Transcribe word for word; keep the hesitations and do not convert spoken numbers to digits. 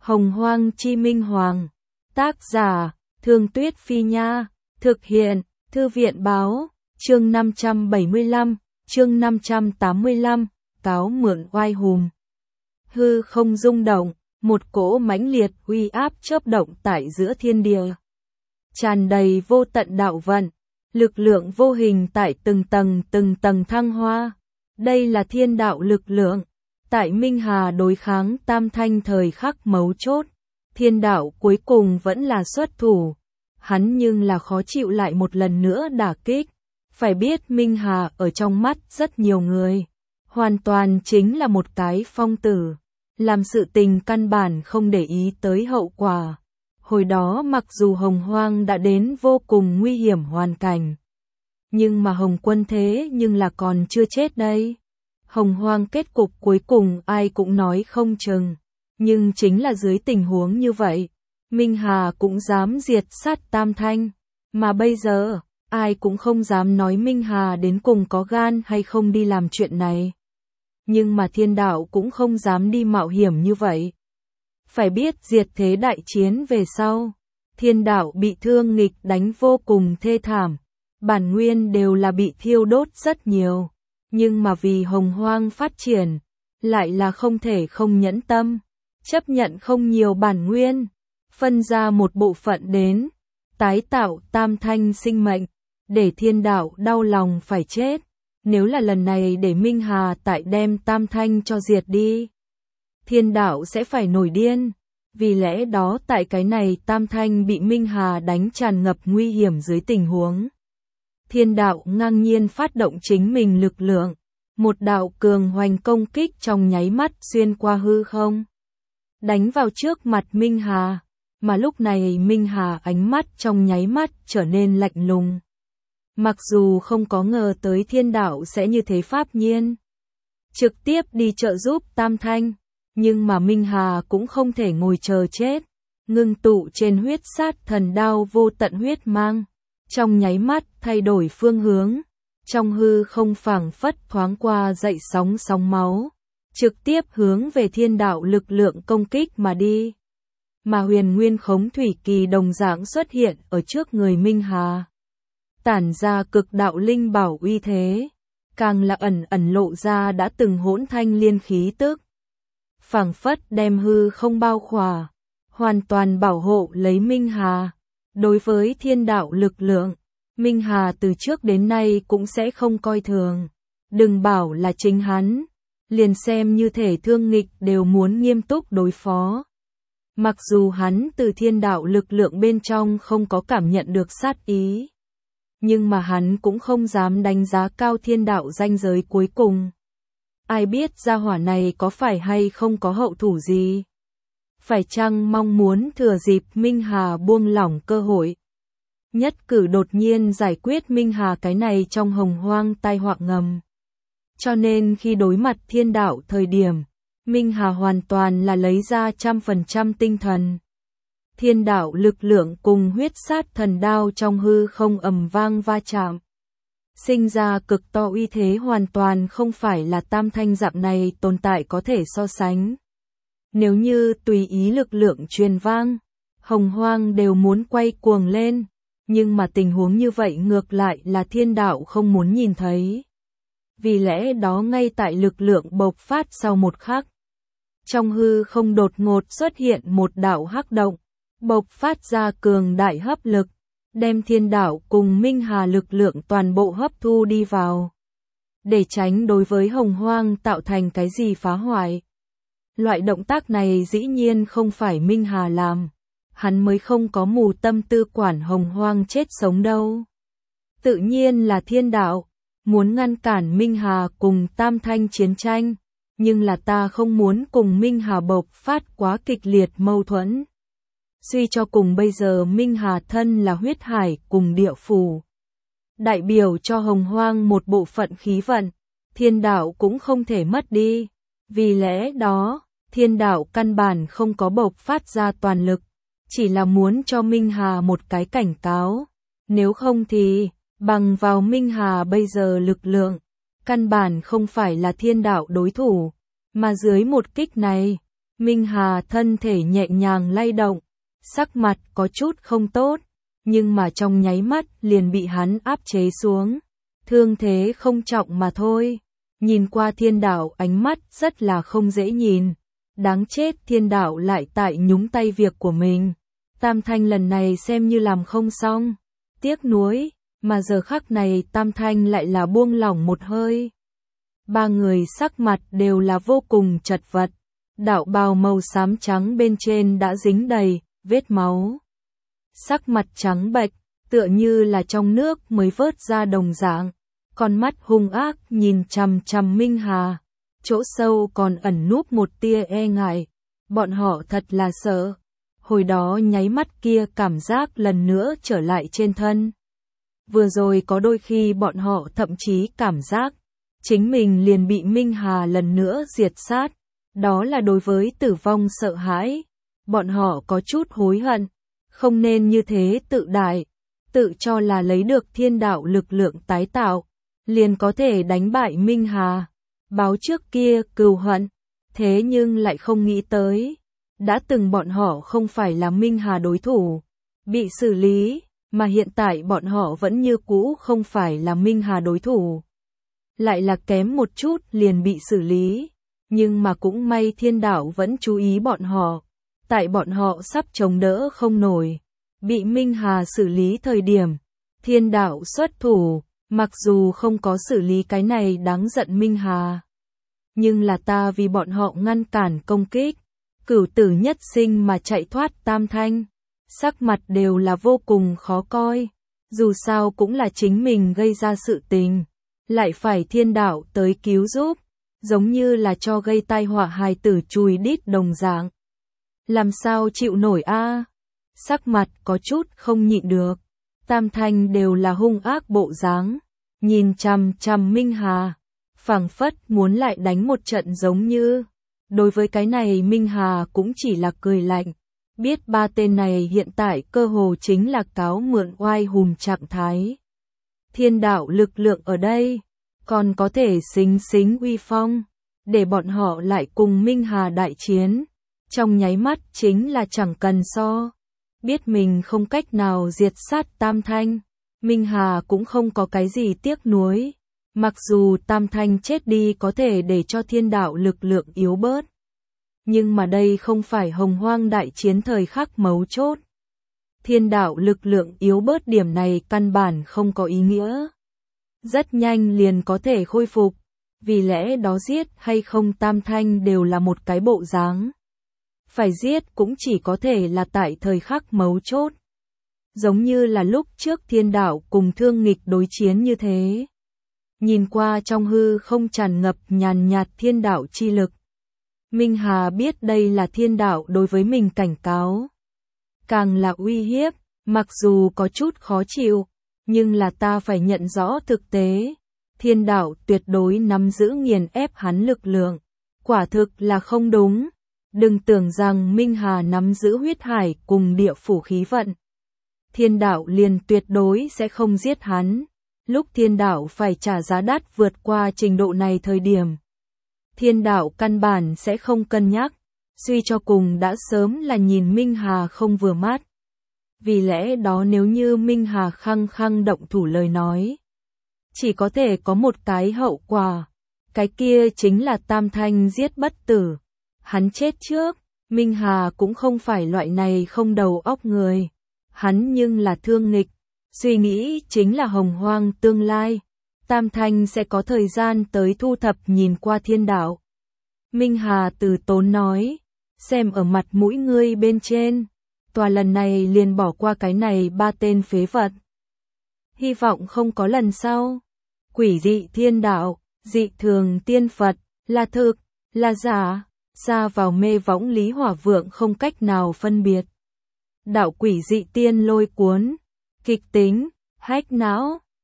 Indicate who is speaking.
Speaker 1: Hồng Hoang Chi Minh Hoàng. Tác giả, Thương Tuyết Phi Nha. Thực hiện, Thư viện Báo. Chương năm trăm bảy mươi lăm, chương năm trăm tám mươi lăm, cáo mượn oai hùng. Hư không rung động, một cỗ mãnh liệt uy áp chớp động tại giữa thiên địa. Tràn đầy vô tận đạo vận, lực lượng vô hình tại từng tầng từng tầng thăng hoa. Đây là thiên đạo lực lượng. Tại Minh Hà đối kháng Tam Thanh thời khắc mấu chốt, thiên đạo cuối cùng vẫn là xuất thủ. Hắn nhưng là khó chịu lại một lần nữa đả kích. Phải biết Minh Hà ở trong mắt rất nhiều người, hoàn toàn chính là một cái phong tử, làm sự tình căn bản không để ý tới hậu quả. Hồi đó mặc dù Hồng Hoang đã đến vô cùng nguy hiểm hoàn cảnh, nhưng mà Hồng Quân thế nhưng là còn chưa chết đây. Hồng Hoang kết cục cuối cùng ai cũng nói không chừng, nhưng chính là dưới tình huống như vậy, Minh Hà cũng dám diệt sát Tam Thanh, mà bây giờ, ai cũng không dám nói Minh Hà đến cùng có gan hay không đi làm chuyện này. Nhưng mà thiên đạo cũng không dám đi mạo hiểm như vậy. Phải biết diệt thế đại chiến về sau, thiên đạo bị thương nghịch đánh vô cùng thê thảm, bản nguyên đều là bị thiêu đốt rất nhiều. Nhưng mà vì Hồng Hoang phát triển, lại là không thể không nhẫn tâm, chấp nhận không nhiều bản nguyên, phân ra một bộ phận đến, tái tạo Tam Thanh sinh mệnh, để thiên đạo đau lòng phải chết. Nếu là lần này để Minh Hà tại đem Tam Thanh cho diệt đi, thiên đạo sẽ phải nổi điên. Vì lẽ đó tại cái này Tam Thanh bị Minh Hà đánh tràn ngập nguy hiểm dưới tình huống, thiên đạo ngang nhiên phát động chính mình lực lượng, một đạo cường hoành công kích trong nháy mắt xuyên qua hư không, đánh vào trước mặt Minh Hà, mà lúc này Minh Hà ánh mắt trong nháy mắt trở nên lạnh lùng. Mặc dù không có ngờ tới thiên đạo sẽ như thế pháp nhiên, trực tiếp đi trợ giúp Tam Thanh, nhưng mà Minh Hà cũng không thể ngồi chờ chết, ngưng tụ trên huyết sát thần đao vô tận huyết mang. Trong nháy mắt thay đổi phương hướng, trong hư không phảng phất thoáng qua dậy sóng sóng máu, trực tiếp hướng về thiên đạo lực lượng công kích mà đi. Mà huyền nguyên khống thủy kỳ đồng dạng xuất hiện ở trước người Minh Hà, tản ra cực đạo linh bảo uy thế, càng là ẩn ẩn lộ ra đã từng hỗn thanh liên khí tức, phảng phất đem hư không bao khỏa, hoàn toàn bảo hộ lấy Minh Hà. Đối với thiên đạo lực lượng, Minh Hà từ trước đến nay cũng sẽ không coi thường. Đừng bảo là chính hắn, liền xem như thể thương nghịch đều muốn nghiêm túc đối phó. Mặc dù hắn từ thiên đạo lực lượng bên trong không có cảm nhận được sát ý, nhưng mà hắn cũng không dám đánh giá cao thiên đạo ranh giới cuối cùng. Ai biết gia hỏa này có phải hay không có hậu thủ gì? Phải chăng mong muốn thừa dịp Minh Hà buông lỏng cơ hội, nhất cử đột nhiên giải quyết Minh Hà cái này trong Hồng Hoang tai họa ngầm. Cho nên khi đối mặt thiên đạo thời điểm, Minh Hà hoàn toàn là lấy ra trăm phần trăm tinh thần. Thiên đạo lực lượng cùng huyết sát thần đao trong hư không ầm vang va chạm, sinh ra cực to uy thế hoàn toàn không phải là Tam Thanh dạng này tồn tại có thể so sánh. Nếu như tùy ý lực lượng truyền vang, Hồng Hoang đều muốn quay cuồng lên, nhưng mà tình huống như vậy ngược lại là thiên đạo không muốn nhìn thấy. Vì lẽ đó ngay tại lực lượng bộc phát sau một khắc, trong hư không đột ngột xuất hiện một đạo hắc động, bộc phát ra cường đại hấp lực, đem thiên đạo cùng Minh Hà lực lượng toàn bộ hấp thu đi vào, để tránh đối với Hồng Hoang tạo thành cái gì phá hoại. Loại động tác này dĩ nhiên không phải Minh Hà làm, hắn mới không có mù tâm tư quản Hồng Hoang chết sống đâu. Tự nhiên là thiên đạo, muốn ngăn cản Minh Hà cùng Tam Thanh chiến tranh, nhưng là ta không muốn cùng Minh Hà bộc phát quá kịch liệt mâu thuẫn. Suy cho cùng bây giờ Minh Hà thân là huyết hải cùng địa phủ, đại biểu cho Hồng Hoang một bộ phận khí vận, thiên đạo cũng không thể mất đi. Vì lẽ đó, thiên đạo căn bản không có bộc phát ra toàn lực, chỉ là muốn cho Minh Hà một cái cảnh cáo. Nếu không thì, bằng vào Minh Hà bây giờ lực lượng, căn bản không phải là thiên đạo đối thủ, mà dưới một kích này, Minh Hà thân thể nhẹ nhàng lay động, sắc mặt có chút không tốt, nhưng mà trong nháy mắt liền bị hắn áp chế xuống. Thương thế không trọng mà thôi. Nhìn qua Thiên Đạo ánh mắt rất là không dễ nhìn. Đáng chết, Thiên Đạo lại tại nhúng tay việc của mình. Tam Thanh lần này xem như làm không xong. Tiếc nuối, mà giờ khắc này Tam Thanh lại là buông lỏng một hơi. Ba người sắc mặt đều là vô cùng chật vật. Đạo bào màu xám trắng bên trên đã dính đầy vết máu. Sắc mặt trắng bệch, tựa như là trong nước mới vớt ra đồng dạng. Con mắt hung ác nhìn chằm chằm Minh Hà, chỗ sâu còn ẩn núp một tia e ngại. Bọn họ thật là sợ. Hồi đó nháy mắt kia cảm giác lần nữa trở lại trên thân. Vừa rồi có đôi khi bọn họ thậm chí cảm giác chính mình liền bị Minh Hà lần nữa diệt sát. Đó là đối với tử vong sợ hãi. Bọn họ có chút hối hận, không nên như thế tự đại, tự cho là lấy được Thiên Đạo lực lượng tái tạo, liền có thể đánh bại Minh Hà. Báo trước kia cừu hận, thế nhưng lại không nghĩ tới. Đã từng bọn họ không phải là Minh Hà đối thủ, bị xử lý, mà hiện tại bọn họ vẫn như cũ không phải là Minh Hà đối thủ. Lại là kém một chút liền bị xử lý, nhưng mà cũng may Thiên Đạo vẫn chú ý bọn họ. Tại bọn họ sắp chống đỡ không nổi, bị Minh Hà xử lý thời điểm, Thiên Đạo xuất thủ, mặc dù không có xử lý cái này đáng giận Minh Hà. Nhưng là ta vì bọn họ ngăn cản công kích, cửu tử nhất sinh mà chạy thoát Tam Thanh, sắc mặt đều là vô cùng khó coi, dù sao cũng là chính mình gây ra sự tình, lại phải Thiên Đạo tới cứu giúp, giống như là cho gây tai họa hài tử chùi đít đồng dạng. Làm sao chịu nổi a? Sắc mặt có chút không nhịn được. Tam Thanh đều là hung ác bộ dáng, nhìn chằm chằm Minh Hà, phảng phất muốn lại đánh một trận giống như. Đối với cái này Minh Hà cũng chỉ là cười lạnh, biết ba tên này hiện tại cơ hồ chính là cáo mượn oai hùm trạng thái. Thiên Đạo lực lượng ở đây, còn có thể xính xính uy phong, để bọn họ lại cùng Minh Hà đại chiến. Trong nháy mắt chính là chẳng cần so. Biết mình không cách nào diệt sát Tam Thanh, Minh Hà cũng không có cái gì tiếc nuối. Mặc dù Tam Thanh chết đi có thể để cho Thiên Đạo lực lượng yếu bớt, nhưng mà đây không phải hồng hoang đại chiến thời khắc mấu chốt. Thiên Đạo lực lượng yếu bớt điểm này căn bản không có ý nghĩa. Rất nhanh liền có thể khôi phục, vì lẽ đó giết hay không Tam Thanh đều là một cái bộ dáng. Phải giết cũng chỉ có thể là tại thời khắc mấu chốt. Giống như là lúc trước Thiên Đạo cùng Thương Nghịch đối chiến như thế. Nhìn qua trong hư không tràn ngập nhàn nhạt Thiên Đạo chi lực. Minh Hà biết đây là Thiên Đạo đối với mình cảnh cáo. Càng là uy hiếp, mặc dù có chút khó chịu, nhưng là ta phải nhận rõ thực tế. Thiên Đạo tuyệt đối nắm giữ nghiền ép hắn lực lượng. Quả thực là không đúng. Đừng tưởng rằng Minh Hà nắm giữ huyết hải cùng địa phủ khí vận. Thiên Đạo liền tuyệt đối sẽ không giết hắn. Lúc Thiên Đạo phải trả giá đắt vượt qua trình độ này thời điểm, Thiên Đạo căn bản sẽ không cân nhắc, suy cho cùng đã sớm là nhìn Minh Hà không vừa mắt. Vì lẽ đó nếu như Minh Hà khăng khăng động thủ lời nói, chỉ có thể có một cái hậu quả, cái kia chính là Tam Thanh giết bất tử. Hắn chết trước, Minh Hà cũng không phải loại này không đầu óc người. Hắn nhưng là Thương Nghịch, suy nghĩ chính là hồng hoang tương lai. Tam Thanh sẽ có thời gian tới thu thập nhìn qua Thiên Đạo. Minh Hà từ tốn nói, xem ở mặt mũi ngươi bên trên, tòa lần này liền bỏ qua cái này ba tên phế vật. Hy vọng không có lần sau. Quỷ dị Thiên Đạo, dị thường tiên Phật, là thực, là giả. Xa vào mê võng Lý Hỏa Vượng không cách nào phân biệt. Đạo quỷ dị tiên lôi cuốn, kịch tính, hách não,